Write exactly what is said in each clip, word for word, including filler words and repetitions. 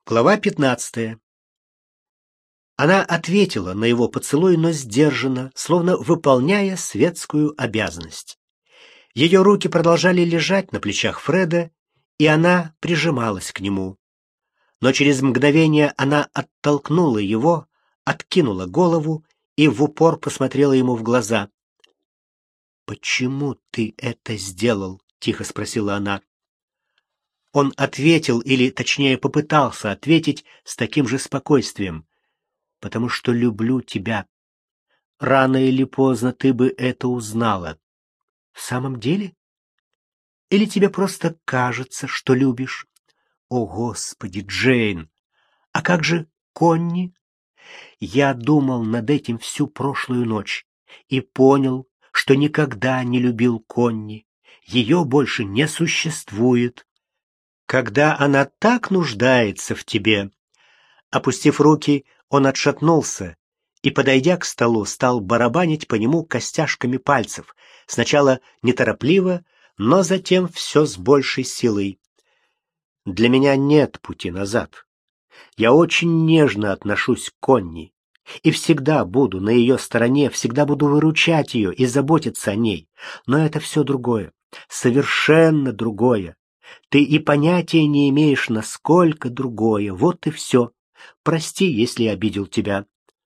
Глава пятнадцатая. Она ответила на его поцелуй, но сдержанно, словно выполняя светскую обязанность. Ее руки продолжали лежать на плечах Фреда, и она прижималась к нему. Но через мгновение она оттолкнула его, откинула голову и в упор посмотрела ему в глаза. «Почему ты это сделал?» — тихо спросила она. Он ответил, или, точнее, попытался ответить с таким же спокойствием. «Потому что люблю тебя. Рано или поздно ты бы это узнала». «В самом деле? Или тебе просто кажется, что любишь?» «О, Господи, Джейн! А как же Конни?» «Я думал над этим всю прошлую ночь и понял, что никогда не любил Конни. Ее больше не существует. Когда она так нуждается в тебе». Опустив руки, он отшатнулся и, подойдя к столу, стал барабанить по нему костяшками пальцев, сначала неторопливо, но затем все с большей силой. «Для меня нет пути назад. Я очень нежно отношусь к Конни и всегда буду на ее стороне, всегда буду выручать ее и заботиться о ней. Но это все другое, совершенно другое. Ты и понятия не имеешь, насколько другое. Вот и все. Прости, если я обидел тебя».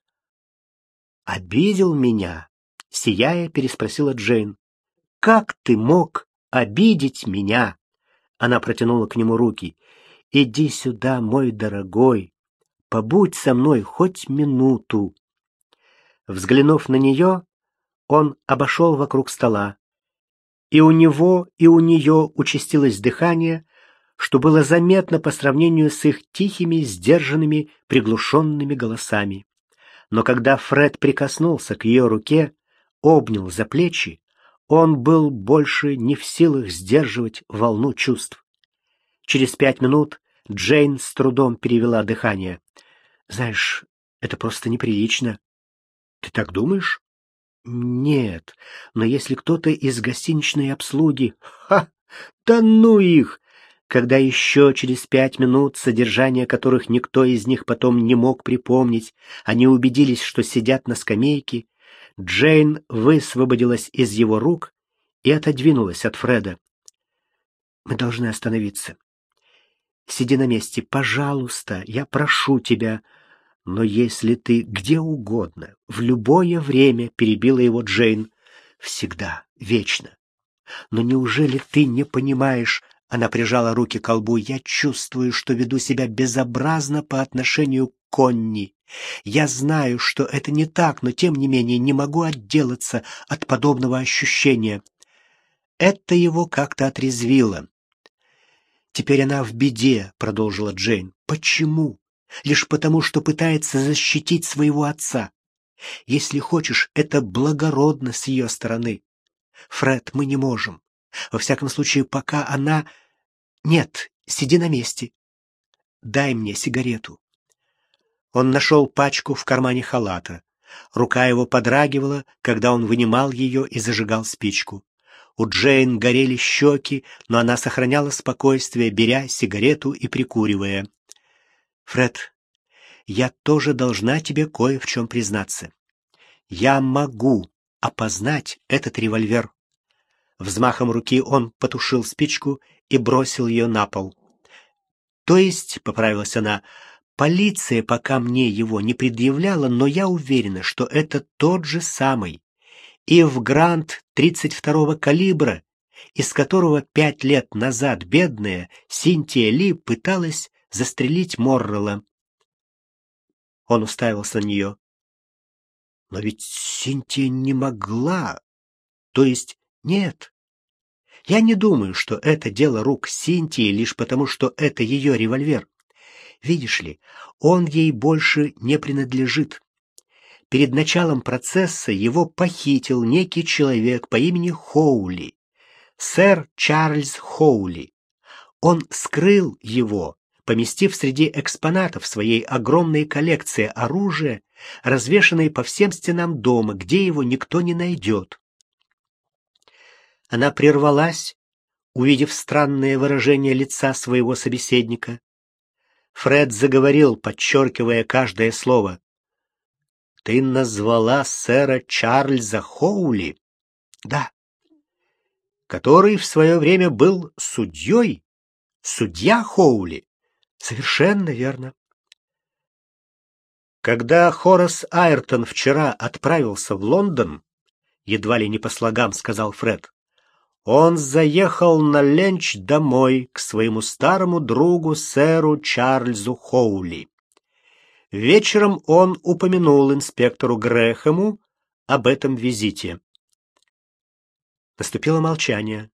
«Обидел меня?» — сияя, переспросила Джейн. «Как ты мог обидеть меня?» Она протянула к нему руки. «Иди сюда, мой дорогой. Побудь со мной хоть минуту». Взглянув на нее, он обошел вокруг стола. И у него, и у нее участилось дыхание, что было заметно по сравнению с их тихими, сдержанными, приглушенными голосами. Но когда Фред прикоснулся к ее руке, обнял за плечи, он был больше не в силах сдерживать волну чувств. Через пять минут Джейн с трудом перевела дыхание. «Знаешь, это просто неприлично». «Ты так думаешь?» «Нет, но если кто-то из гостиничной обслуги...» «Ха! Да ну их!» Когда еще через пять минут, содержание которых никто из них потом не мог припомнить, они убедились, что сидят на скамейке, Джейн высвободилась из его рук и отодвинулась от Фреда. «Мы должны остановиться. Сиди на месте, пожалуйста, я прошу тебя». «Но если ты где угодно, в любое время», — перебила его Джейн, — «всегда, вечно. Но неужели ты не понимаешь?» Она прижала руки к колбу. «Я чувствую, что веду себя безобразно по отношению к Конни. Я знаю, что это не так, но тем не менее не могу отделаться от подобного ощущения». Это его как-то отрезвило. «Теперь она в беде», — продолжила Джейн. «Почему? Лишь потому, что пытается защитить своего отца. Если хочешь, это благородно с ее стороны. Фред, мы не можем. Во всяком случае, пока она... Нет, сиди на месте. Дай мне сигарету». Он нашел пачку в кармане халата. Рука его подрагивала, когда он вынимал ее и зажигал спичку. У Джейн горели щеки, но она сохраняла спокойствие, беря сигарету и прикуривая. «Фред, я тоже должна тебе кое в чем признаться. Я могу опознать этот револьвер». Взмахом руки он потушил спичку и бросил ее на пол. «То есть, — поправилась она, — полиция пока мне его не предъявляла, но я уверена, что это тот же самый. И в Грант тридцать второго калибра, из которого пять лет назад бедная Синтия Ли пыталась застрелить Моррелла». Он уставился на нее. «Но ведь Синтия не могла. То есть нет. Я не думаю, что это дело рук Синтии лишь потому, что это ее револьвер. Видишь ли, он ей больше не принадлежит. Перед началом процесса его похитил некий человек по имени Хоули, сэр Чарльз Хоули. Он скрыл его, поместив среди экспонатов своей огромной коллекции оружия, развешанной по всем стенам дома, где его никто не найдет. Она прервалась, увидев странное выражение лица своего собеседника. Фред заговорил, подчеркивая каждое слово. «Ты назвала сэра Чарльза Хоули?» «Да». «Который в свое время был судьей? Судья Хоули?» «Совершенно верно». Когда Хорас Айртон вчера отправился в Лондон, едва ли не по слогам сказал Фред, он заехал на ленч домой к своему старому другу сэру Чарльзу Хоули. Вечером он упомянул инспектору Грэхэму об этом визите. Наступило молчание.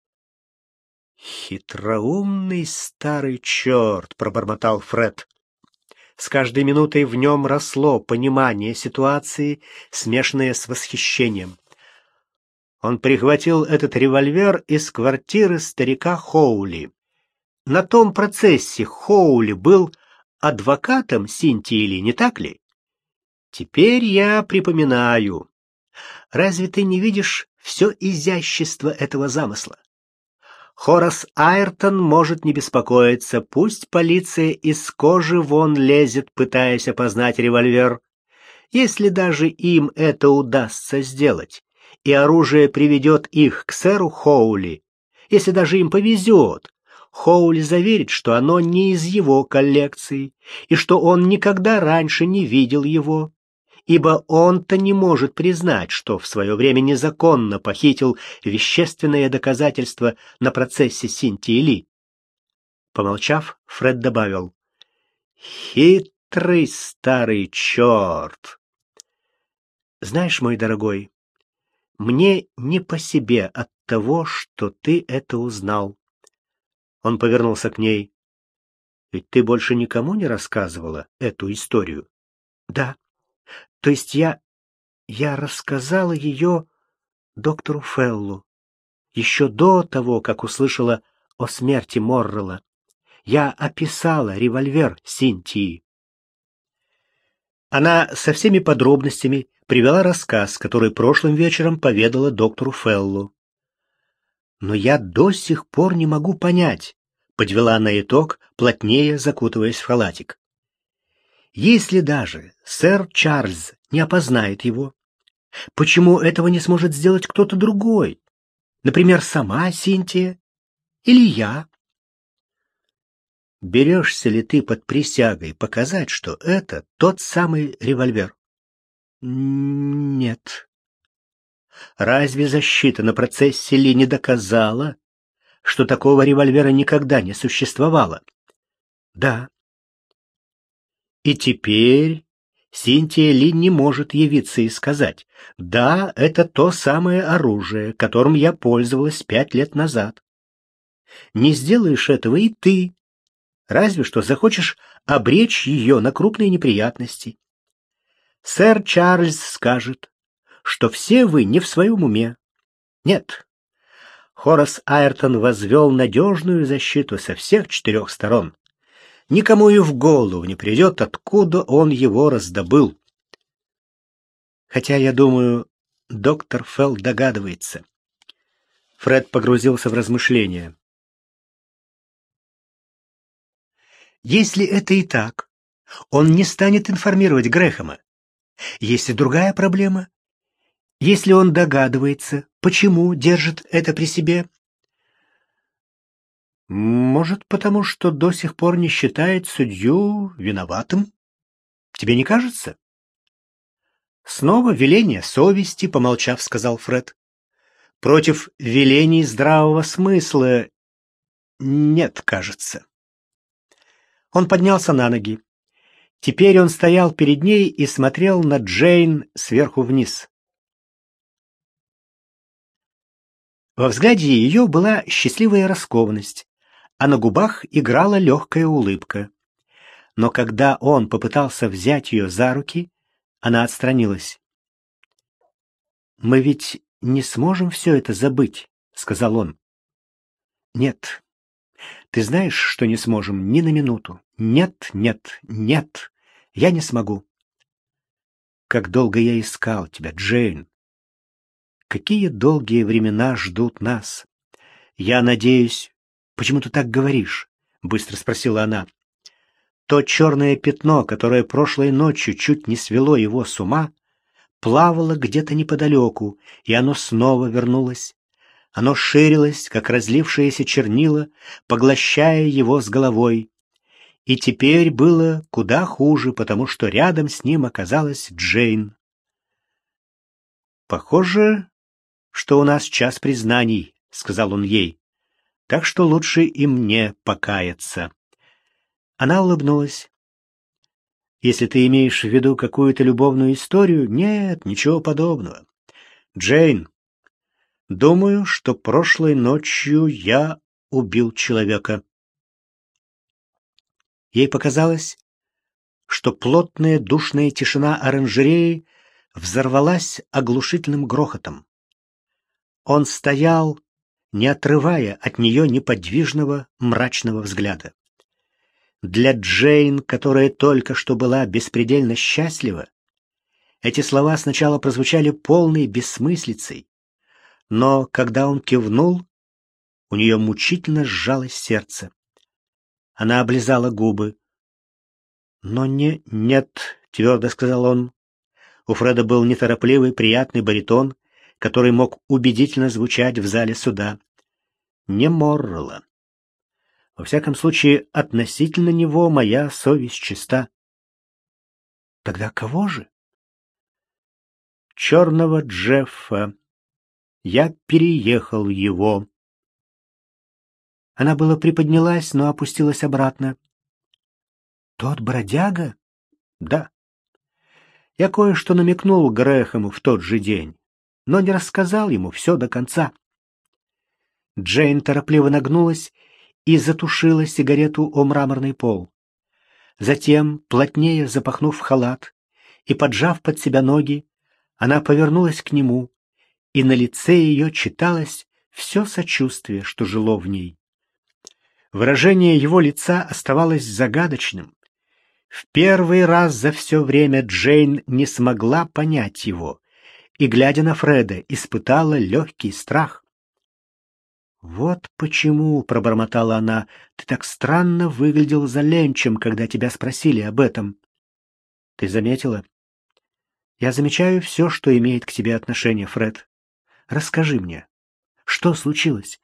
«Хитроумный старый черт!» — пробормотал Фред. С каждой минутой в нем росло понимание ситуации, смешанное с восхищением. Он прихватил этот револьвер из квартиры старика Хоули. На том процессе Хоули был адвокатом Синтии Ли, не так ли? Теперь я припоминаю. Разве ты не видишь все изящество этого замысла? Хорас Айртон может не беспокоиться, пусть полиция из кожи вон лезет, пытаясь опознать револьвер. Если даже им это удастся сделать, и оружие приведет их к сэру Хоули, если даже им повезет, Хоули заверит, что оно не из его коллекции, и что он никогда раньше не видел его, ибо он-то не может признать, что в свое время незаконно похитил вещественное доказательство на процессе Синтии Ли. Помолчав, Фред добавил: «Хитрый старый черт!» «Знаешь, мой дорогой, мне не по себе от того, что ты это узнал». Он повернулся к ней. «Ведь ты больше никому не рассказывала эту историю?» «Да. То есть я... я рассказала ее доктору Феллу еще до того, как услышала о смерти Моррелла. Я описала револьвер Синтии». Она со всеми подробностями привела рассказ, который прошлым вечером поведала доктору Феллу. «Но я до сих пор не могу понять», — подвела она итог, плотнее закутываясь в халатик. «Если даже сэр Чарльз не опознает его, почему этого не сможет сделать кто-то другой? Например, сама Синтия или я?» «Берешься ли ты под присягой показать, что это тот самый револьвер?» «Нет». «Разве защита на процессе Ли не доказала, что такого револьвера никогда не существовало?» «Да». «И теперь Синтия Ли не может явиться и сказать: да, это то самое оружие, которым я пользовалась пять лет назад. Не сделаешь этого и ты, разве что захочешь обречь ее на крупные неприятности. Сэр Чарльз скажет, что все вы не в своем уме. Нет, Хорас Айртон возвел надежную защиту со всех четырех сторон. Никому и в голову не придет, откуда он его раздобыл. Хотя, я думаю, доктор Фелл догадывается». Фред погрузился в размышления. «Если это и так, он не станет информировать Грэхэма. Есть и другая проблема. Если он догадывается, почему держит это при себе? Может, потому что до сих пор не считает судью виноватым? Тебе не кажется?» «Снова веление совести», — помолчав, сказал Фред. «Против велений здравого смысла нет, кажется». Он поднялся на ноги. Теперь он стоял перед ней и смотрел на Джейн сверху вниз. Во взгляде ее была счастливая раскованность, а на губах играла легкая улыбка. Но когда он попытался взять ее за руки, она отстранилась. «Мы ведь не сможем все это забыть», — сказал он. «Нет, ты знаешь, что не сможем ни на минуту. Нет, нет, нет, я не смогу. Как долго я искал тебя, Джейн. Какие долгие времена ждут нас. Я надеюсь...» «Почему ты так говоришь?» — быстро спросила она. То черное пятно, которое прошлой ночью чуть не свело его с ума, плавало где-то неподалеку, и оно снова вернулось. Оно ширилось, как разлившееся чернила, поглощая его с головой. И теперь было куда хуже, потому что рядом с ним оказалась Джейн. «Похоже, что у нас час признаний», — сказал он ей, — «так что лучше и мне покаяться». Она улыбнулась. «Если ты имеешь в виду какую-то любовную историю, нет, ничего подобного. Джейн, думаю, что прошлой ночью я убил человека». Ей показалось, что плотная душная тишина оранжереи взорвалась оглушительным грохотом. Он стоял, не отрывая от нее неподвижного мрачного взгляда. Для Джейн, которая только что была беспредельно счастлива, эти слова сначала прозвучали полной бессмыслицей, но когда он кивнул, у нее мучительно сжалось сердце. Она облизала губы. «Но не... нет», — твердо сказал он. У Фреда был неторопливый, приятный баритон, который мог убедительно звучать в зале суда. «Не Моррелла. Во всяком случае, относительно него моя совесть чиста». «Тогда кого же?» «Черного Джеффа. Я переехал его». Она было приподнялась, но опустилась обратно. «Тот бродяга?» «Да. Я кое-что намекнул Грэхэму в тот же день, но не рассказал ему все до конца». Джейн торопливо нагнулась и затушила сигарету о мраморный пол. Затем, плотнее запахнув халат и поджав под себя ноги, она повернулась к нему, и на лице ее читалось все сочувствие, что жило в ней. Выражение его лица оставалось загадочным. В первый раз за все время Джейн не смогла понять его, и, глядя на Фреда, испытала легкий страх. «Вот почему, — пробормотала она, — ты так странно выглядел за ленчем, когда тебя спросили об этом. Ты заметила? Я замечаю все, что имеет к тебе отношение, Фред. Расскажи мне, что случилось?»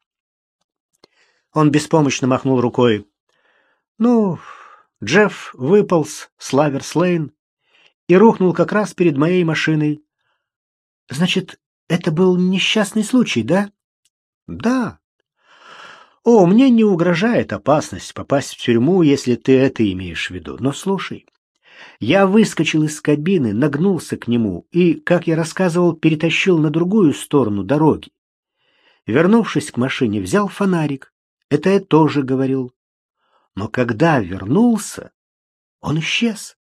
Он беспомощно махнул рукой. «Ну, Джефф выполз с Лаверс-Лейн и рухнул как раз перед моей машиной». «Значит, это был несчастный случай, да?» «Да». «О, мне не угрожает опасность попасть в тюрьму, если ты это имеешь в виду. Но слушай, я выскочил из кабины, нагнулся к нему и, как я рассказывал, перетащил на другую сторону дороги. Вернувшись к машине, взял фонарик. Это я тоже говорил. Но когда вернулся, он исчез».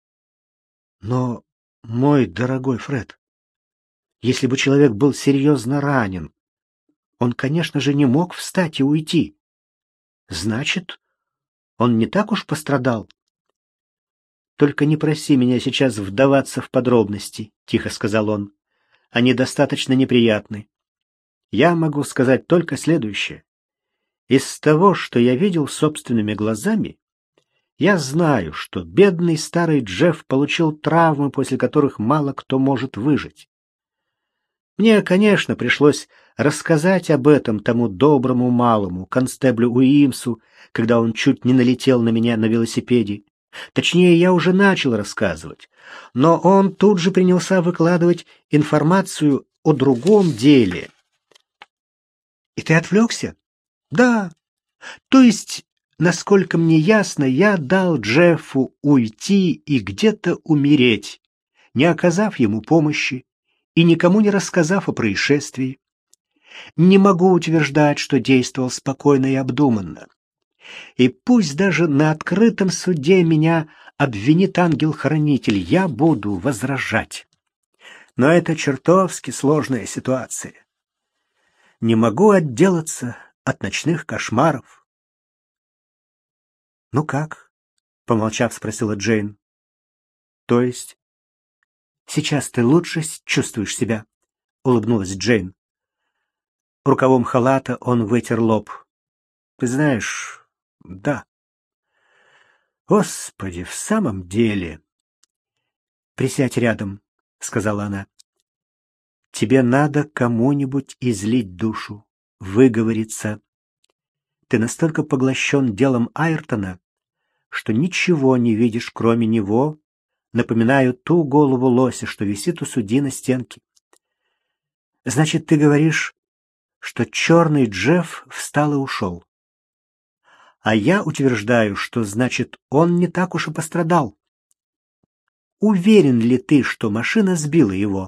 «Но, мой дорогой Фред, если бы человек был серьезно ранен, он, конечно же, не мог встать и уйти. Значит, он не так уж пострадал». «Только не проси меня сейчас вдаваться в подробности», — тихо сказал он. «Они достаточно неприятны. Я могу сказать только следующее. Из того, что я видел собственными глазами, я знаю, что бедный старый Джефф получил травмы, после которых мало кто может выжить. Мне, конечно, пришлось рассказать об этом тому доброму малому, констеблю Уимсу, когда он чуть не налетел на меня на велосипеде. Точнее, я уже начал рассказывать, но он тут же принялся выкладывать информацию о другом деле. «И ты отвлекся?» «Да. То есть, насколько мне ясно, я дал Джеффу уйти и где-то умереть, не оказав ему помощи и никому не рассказав о происшествии. Не могу утверждать, что действовал спокойно и обдуманно. И пусть даже на открытом суде меня обвинит ангел-хранитель, я буду возражать. Но это чертовски сложная ситуация. Не могу отделаться от ночных кошмаров». «Ну как?» — помолчав, спросила Джейн. «То есть сейчас ты лучше чувствуешь себя?» — улыбнулась Джейн. Рукавом халата он вытер лоб. «Ты знаешь, да. Господи, в самом деле. Присядь рядом, сказала она. Тебе надо кому-нибудь излить душу, выговориться. Ты настолько поглощен делом Айртона, что ничего не видишь, кроме него. Напоминаю ту голову лося, что висит у судьи на стенке. Значит, ты говоришь, что черный Джефф встал и ушел. А я утверждаю, что, значит, он не так уж и пострадал. Уверен ли ты, что машина сбила его?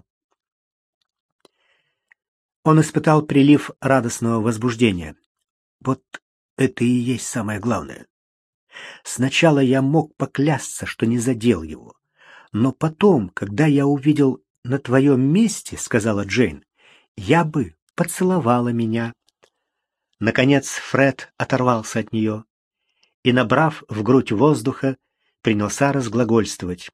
Он испытал прилив радостного возбуждения. Вот это и есть самое главное. Сначала я мог поклясться, что не задел его. Но потом, когда я увидел на твоем месте, сказала Джейн, я бы поцеловала меня. Наконец Фред оторвался от нее и, набрав в грудь воздуха, принялся разглагольствовать.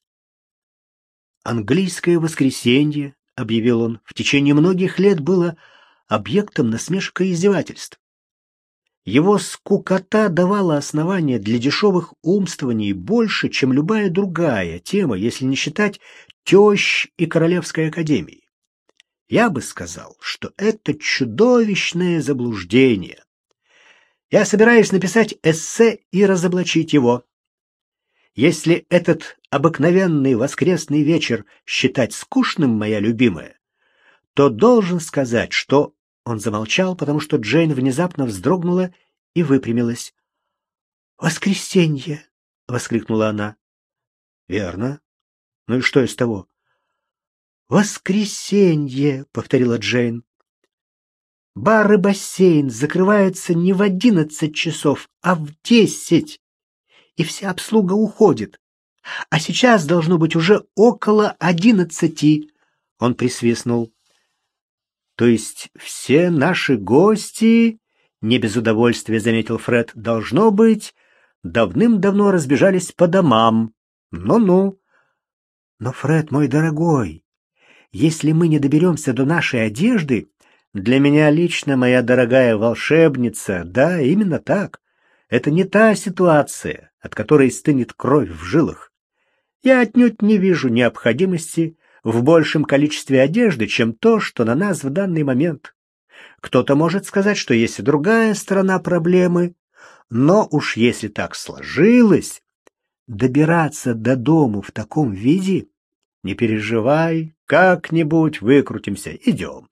«Английское воскресенье», — объявил он, — «в течение многих лет было объектом насмешек и издевательств. Его скукота давала основания для дешевых умствований больше, чем любая другая тема, если не считать тещ и Королевской академии. Я бы сказал, что это чудовищное заблуждение. Я собираюсь написать эссе и разоблачить его. Если этот обыкновенный воскресный вечер считать скучным, моя любимая, то должен сказать, что...» Он замолчал, потому что Джейн внезапно вздрогнула и выпрямилась. «Воскресенье!» — воскликнула она. «Верно. Ну и что из того?» «Воскресенье!» — повторила Джейн. «Бар и бассейн закрываются не в одиннадцать часов, а в десять, и вся обслуга уходит. А сейчас должно быть уже около одиннадцати». Он присвистнул. «То есть все наши гости, — не без удовольствия заметил Фред, — должно быть, давным-давно разбежались по домам. Ну-ну». «Но, Фред, мой дорогой, если мы не доберемся до нашей одежды, для меня лично, моя дорогая волшебница, да, именно так, это не та ситуация, от которой стынет кровь в жилах. Я отнюдь не вижу необходимости в большем количестве одежды, чем то, что на нас в данный момент. Кто-то может сказать, что есть и другая сторона проблемы, но уж если так сложилось, добираться до дому в таком виде, не переживай, как-нибудь выкрутимся, идем».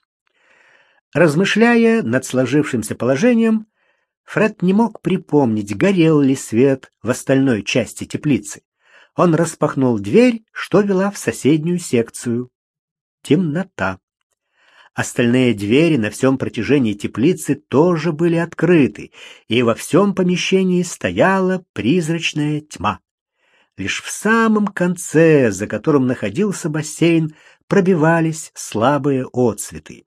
Размышляя над сложившимся положением, Фред не мог припомнить, горел ли свет в остальной части теплицы. Он распахнул дверь, что вела в соседнюю секцию. Темнота. Остальные двери на всем протяжении теплицы тоже были открыты, и во всем помещении стояла призрачная тьма. Лишь в самом конце, за которым находился бассейн, пробивались слабые отсветы.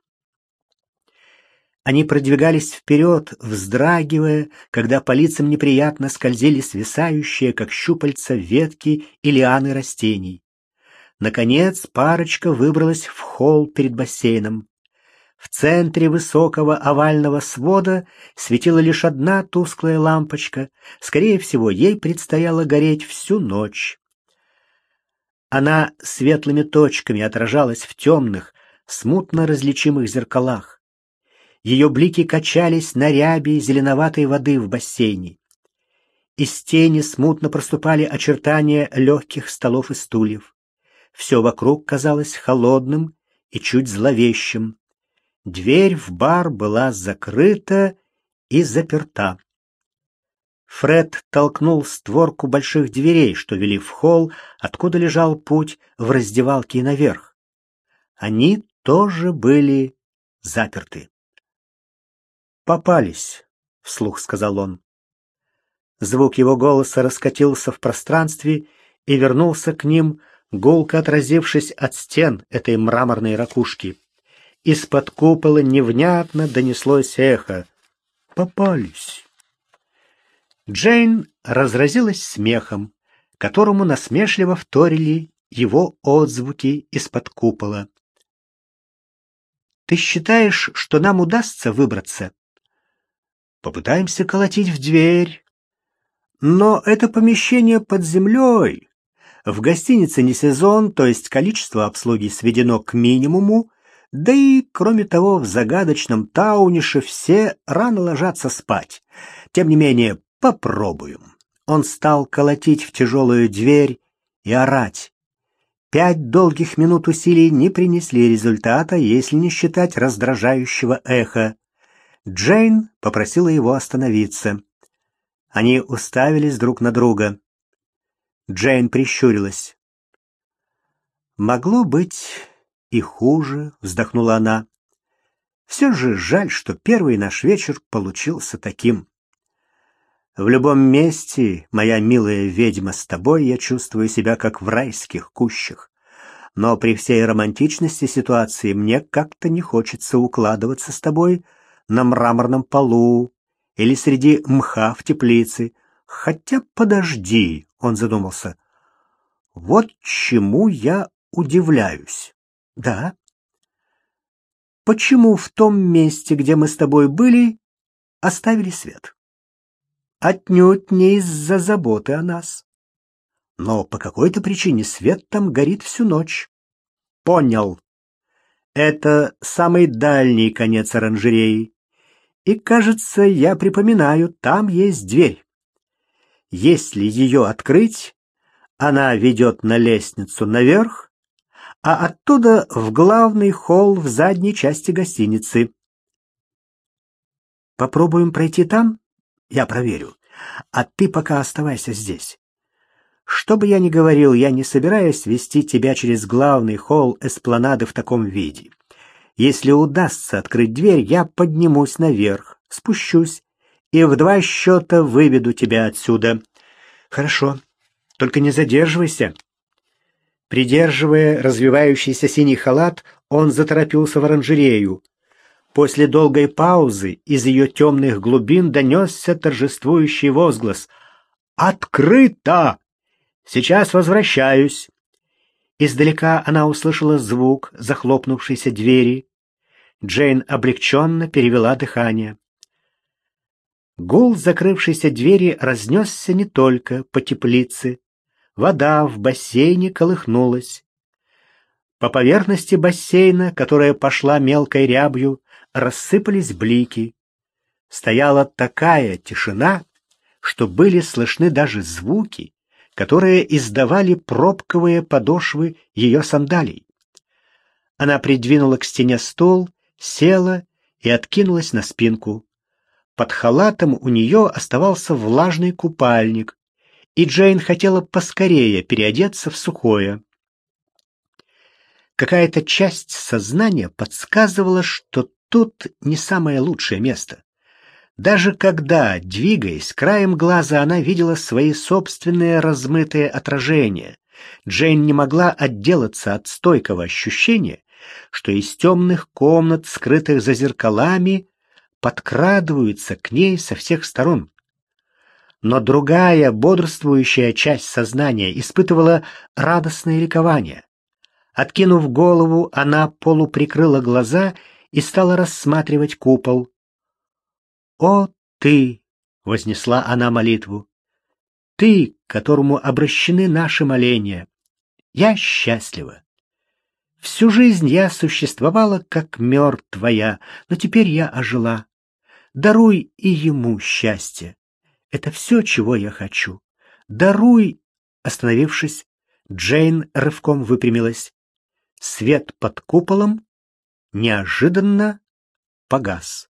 Они продвигались вперед, вздрагивая, когда по лицам неприятно скользили свисающие, как щупальца, ветки и лианы растений. Наконец парочка выбралась в холл перед бассейном. В центре высокого овального свода светила лишь одна тусклая лампочка. Скорее всего, ей предстояло гореть всю ночь. Она светлыми точками отражалась в темных, смутно различимых зеркалах. Ее блики качались на ряби зеленоватой воды в бассейне. Из тени смутно проступали очертания легких столов и стульев. Все вокруг казалось холодным и чуть зловещим. Дверь в бар была закрыта и заперта. Фред толкнул створку больших дверей, что вели в холл, откуда лежал путь в раздевалке и наверх. Они тоже были заперты. «Попались», — вслух сказал он. Звук его голоса раскатился в пространстве и вернулся к ним, гулко отразившись от стен этой мраморной ракушки. Из-под купола невнятно донеслось эхо. «Попались». Джейн разразилась смехом, которому насмешливо вторили его отзвуки из-под купола. «Ты считаешь, что нам удастся выбраться?» «Попытаемся колотить в дверь». Но это помещение под землей. В гостинице не сезон, то есть количество обслуги сведено к минимуму, да и, кроме того, в загадочном Таунише все рано ложатся спать. Тем не менее, попробуем. Он стал колотить в тяжелую дверь и орать. Пять долгих минут усилий не принесли результата, если не считать раздражающего эха. Джейн попросила его остановиться. Они уставились друг на друга. Джейн прищурилась. «Могло быть и хуже», — вздохнула она. «Все же жаль, что первый наш вечер получился таким. В любом месте, моя милая ведьма, с тобой я чувствую себя как в райских кущах. Но при всей романтичности ситуации мне как-то не хочется укладываться с тобой на мраморном полу или среди мха в теплице. Хотя подожди», — он задумался. «Вот чему я удивляюсь». «Да? Почему в том месте, где мы с тобой были, оставили свет?» «Отнюдь не из-за заботы о нас. Но по какой-то причине свет там горит всю ночь». «Понял. Это самый дальний конец оранжереи. И, кажется, я припоминаю, там есть дверь. Если ее открыть, она ведет на лестницу наверх, а оттуда в главный холл в задней части гостиницы. Попробуем пройти там? Я проверю. А ты пока оставайся здесь. Что бы я ни говорил, я не собираюсь вести тебя через главный холл эспланады в таком виде. Если удастся открыть дверь, я поднимусь наверх, спущусь и в два счета выведу тебя отсюда. Хорошо, только не задерживайся. Придерживая развивающийся синий халат, он заторопился в оранжерею. После долгой паузы из ее темных глубин донесся торжествующий возглас. «Открыто! Сейчас возвращаюсь!» Издалека она услышала звук захлопнувшейся двери. Джейн облегченно перевела дыхание. Гул закрывшейся двери разнесся не только по теплице. Вода в бассейне колыхнулась. По поверхности бассейна, которая пошла мелкой рябью, рассыпались блики. Стояла такая тишина, что были слышны даже звуки, которые издавали пробковые подошвы ее сандалий. Она придвинула к стене стул, села и откинулась на спинку. Под халатом у нее оставался влажный купальник, и Джейн хотела поскорее переодеться в сухое. Какая-то часть сознания подсказывала, что тут не самое лучшее место. Даже когда, двигаясь краем глаза, она видела свои собственные размытые отражения, Джейн не могла отделаться от стойкого ощущения, что из темных комнат, скрытых за зеркалами, подкрадываются к ней со всех сторон. Но другая, бодрствующая часть сознания испытывала радостное ликование. Откинув голову, она полуприкрыла глаза и стала рассматривать купол. «О, ты!» — вознесла она молитву. «Ты, к которому обращены наши моления! Я счастлива! Всю жизнь я существовала как мертвая, но теперь я ожила. Даруй и ему счастье! Это все, чего я хочу. Даруй!» Остановившись, Джейн рывком выпрямилась. Свет под куполом неожиданно погас.